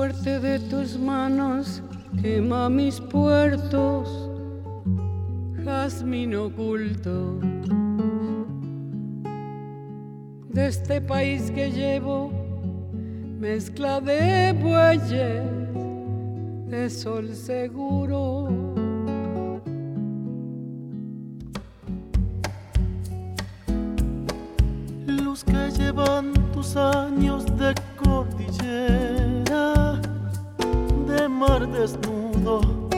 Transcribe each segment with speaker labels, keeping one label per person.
Speaker 1: fuerte de tus manos quema mis puertos, jazmín oculto de este país que llevo, mezcla de bueyes, de sol seguro.
Speaker 2: Luz que llevan tus años de cordillera, de mar desnudo,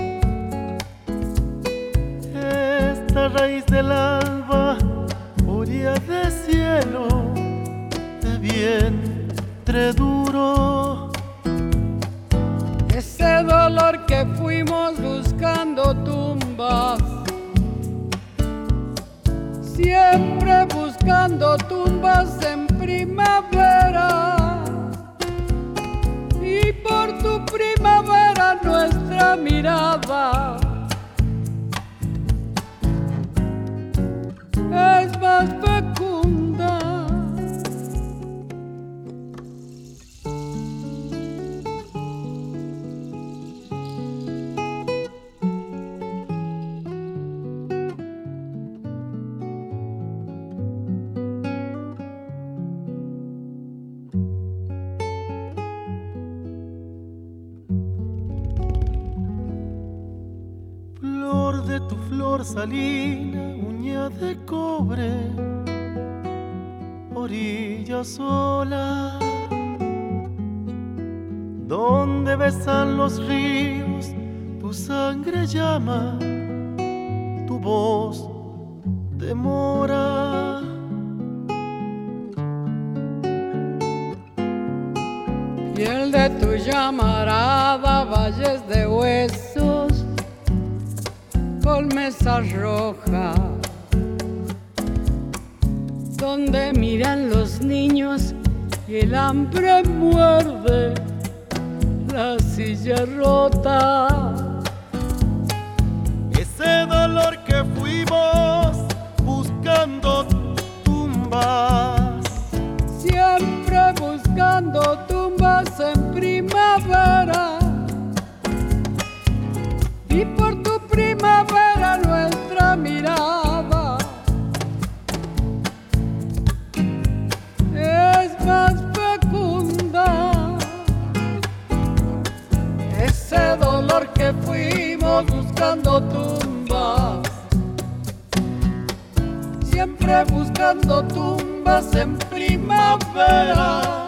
Speaker 2: esta raíz del alba, orilla de cielo, de vientre duro.
Speaker 1: Ese dolor que fuimos buscando tumbas, siempre buscando tumbas en primavera, y por tu primavera nuestra mirada es más fecunda.
Speaker 2: Flor de tu flor salina, uña de cobre, orilla sola, donde besan los ríos, tu sangre llama, tu voz demora.
Speaker 1: Piel de tu llamarada, valles de huesos, con mesas rojas, donde miran los niños y el hambre muerde la silla rota.
Speaker 2: Ese dolor que fuimos buscando tumbas,
Speaker 1: Siempre buscando tumbas en primavera, y por tu primavera nuestra mirada es más fecunda. Ese dolor que fuimos buscando tumbas, siempre buscando tumbas en primavera,